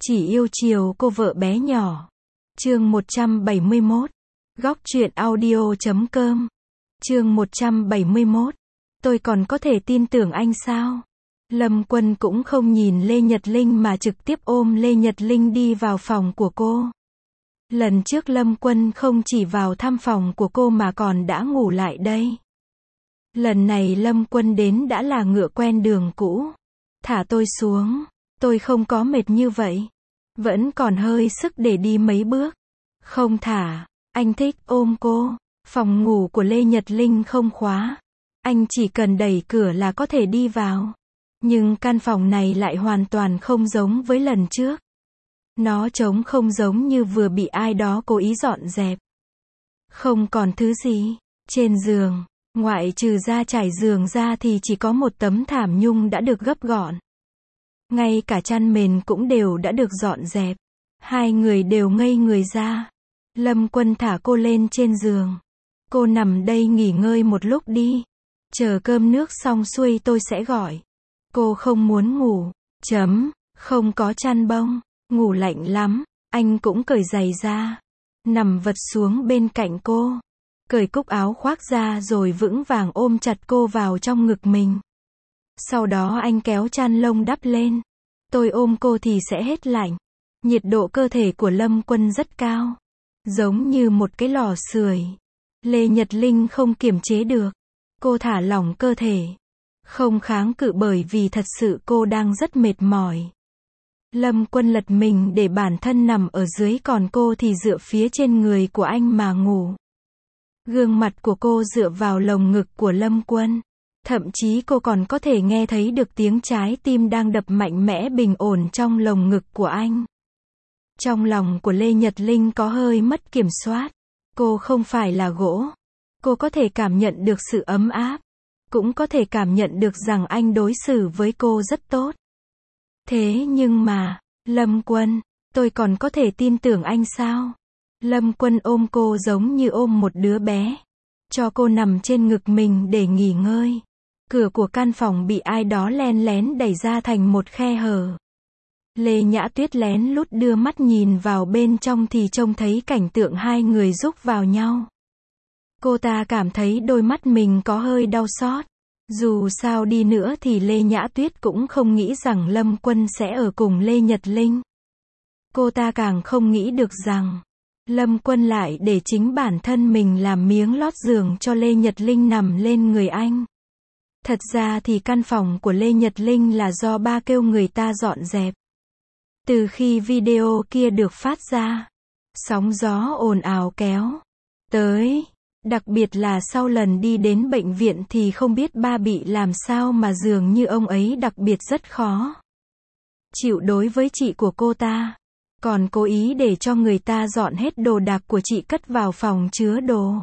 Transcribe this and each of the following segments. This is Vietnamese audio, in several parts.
Chỉ yêu chiều cô vợ bé nhỏ. Chương 171. Góc truyện audio.com. Chương 171. Tôi còn có thể tin tưởng anh sao? Lâm Quân cũng không nhìn Lê Nhật Linh mà trực tiếp ôm Lê Nhật Linh đi vào phòng của cô. Lần trước Lâm Quân không chỉ vào thăm phòng của cô mà còn đã ngủ lại đây. Lần này Lâm Quân đến đã là ngựa quen đường cũ. Thả tôi xuống, tôi không có mệt như vậy. Vẫn còn hơi sức để đi mấy bước. Không thả, anh thích ôm cô. Phòng ngủ của Lê Nhật Linh không khóa. Anh chỉ cần đẩy cửa là có thể đi vào. Nhưng căn phòng này lại hoàn toàn không giống với lần trước. Nó trống không, giống như vừa bị ai đó cố ý dọn dẹp. Không còn thứ gì. Trên giường, ngoại trừ da trải giường ra thì chỉ có một tấm thảm nhung đã được gấp gọn. Ngay cả chăn mền cũng đều đã được dọn dẹp. Hai người đều ngây người ra. Lâm Quân thả cô lên trên giường. Cô nằm đây nghỉ ngơi một lúc đi. Chờ cơm nước xong xuôi tôi sẽ gọi. Cô không muốn ngủ. Không có chăn bông. Ngủ lạnh lắm. Anh cũng cởi giày ra. Nằm vật xuống bên cạnh cô. Cởi cúc áo khoác ra rồi vững vàng ôm chặt cô vào trong ngực mình. Sau đó anh kéo chăn lông đắp lên. Tôi ôm cô thì sẽ hết lạnh. Nhiệt độ cơ thể của Lâm Quân rất cao. Giống như một cái lò sưởi. Lê Nhật Linh không kiềm chế được. Cô thả lỏng cơ thể. Không kháng cự bởi vì thật sự cô đang rất mệt mỏi. Lâm Quân lật mình để bản thân nằm ở dưới, còn cô thì dựa phía trên người của anh mà ngủ. Gương mặt của cô dựa vào lồng ngực của Lâm Quân. Thậm chí cô còn có thể nghe thấy được tiếng trái tim đang đập mạnh mẽ bình ổn trong lồng ngực của anh. Trong lòng của Lê Nhật Linh có hơi mất kiểm soát. Cô không phải là gỗ. Cô có thể cảm nhận được sự ấm áp. Cũng có thể cảm nhận được rằng anh đối xử với cô rất tốt. Thế nhưng mà, Lâm Quân, tôi còn có thể tin tưởng anh sao? Lâm Quân ôm cô giống như ôm một đứa bé. Cho cô nằm trên ngực mình để nghỉ ngơi. Cửa của căn phòng bị ai đó len lén đẩy ra thành một khe hở. Lê Nhã Tuyết lén lút đưa mắt nhìn vào bên trong thì trông thấy cảnh tượng hai người rúc vào nhau. Cô ta cảm thấy đôi mắt mình có hơi đau xót. Dù sao đi nữa thì Lê Nhã Tuyết cũng không nghĩ rằng Lâm Quân sẽ ở cùng Lê Nhật Linh. Cô ta càng không nghĩ được rằng Lâm Quân lại để chính bản thân mình làm miếng lót giường cho Lê Nhật Linh nằm lên người anh. Thật ra thì căn phòng của Lê Nhật Linh là do ba kêu người ta dọn dẹp. Từ khi video kia được phát ra, sóng gió ồn ào kéo tới. Đặc biệt là sau lần đi đến bệnh viện thì không biết ba bị làm sao mà dường như ông ấy đặc biệt rất khó chịu đối với chị của cô ta. Còn cố ý để cho người ta dọn hết đồ đạc của chị cất vào phòng chứa đồ.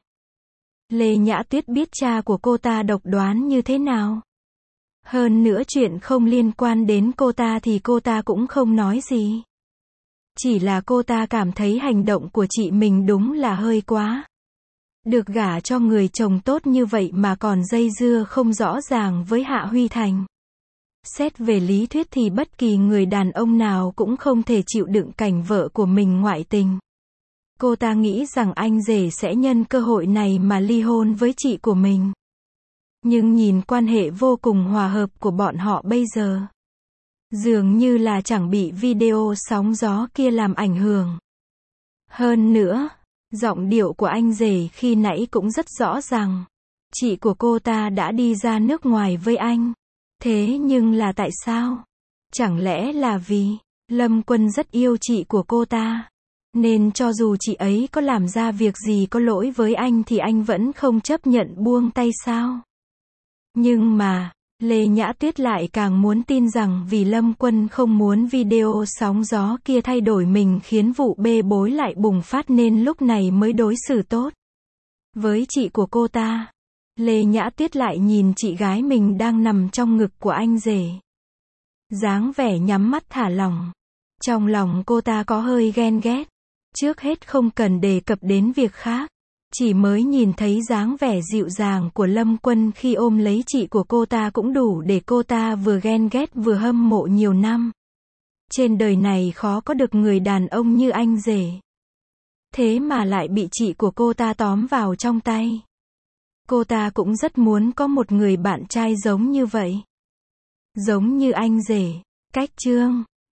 Lê Nhã Tuyết biết cha của cô ta độc đoán như thế nào. Hơn nữa chuyện không liên quan đến cô ta thì cô ta cũng không nói gì. Chỉ là cô ta cảm thấy hành động của chị mình đúng là hơi quá. Được gả cho người chồng tốt như vậy mà còn dây dưa không rõ ràng với Hạ Huy Thành. Xét về lý thuyết thì bất kỳ người đàn ông nào cũng không thể chịu đựng cảnh vợ của mình ngoại tình. Cô ta nghĩ rằng anh rể sẽ nhân cơ hội này mà ly hôn với chị của mình. Nhưng nhìn quan hệ vô cùng hòa hợp của bọn họ bây giờ, dường như là chẳng bị video sóng gió kia làm ảnh hưởng. Hơn nữa, giọng điệu của anh rể khi nãy cũng rất rõ ràng. Chị của cô ta đã đi ra nước ngoài với anh. Thế nhưng là tại sao? Chẳng lẽ là vì Lâm Quân rất yêu chị của cô ta, nên cho dù chị ấy có làm ra việc gì có lỗi với anh thì anh vẫn không chấp nhận buông tay sao? Nhưng mà, Lê Nhã Tuyết lại càng muốn tin rằng vì Lâm Quân không muốn video sóng gió kia thay đổi mình khiến vụ bê bối lại bùng phát nên lúc này mới đối xử tốt với chị của cô ta. Lê Nhã Tuyết lại nhìn chị gái mình đang nằm trong ngực của anh rể. Dáng vẻ nhắm mắt thả lỏng. Trong lòng cô ta có hơi ghen ghét. Trước hết không cần đề cập đến việc khác. Chỉ mới nhìn thấy dáng vẻ dịu dàng của Lâm Quân khi ôm lấy chị của cô ta cũng đủ để cô ta vừa ghen ghét vừa hâm mộ nhiều năm. Trên đời này khó có được người đàn ông như anh rể. Thế mà lại bị chị của cô ta tóm vào trong tay. Cô ta cũng rất muốn có một người bạn trai giống như vậy. Giống như anh rể. Cách chương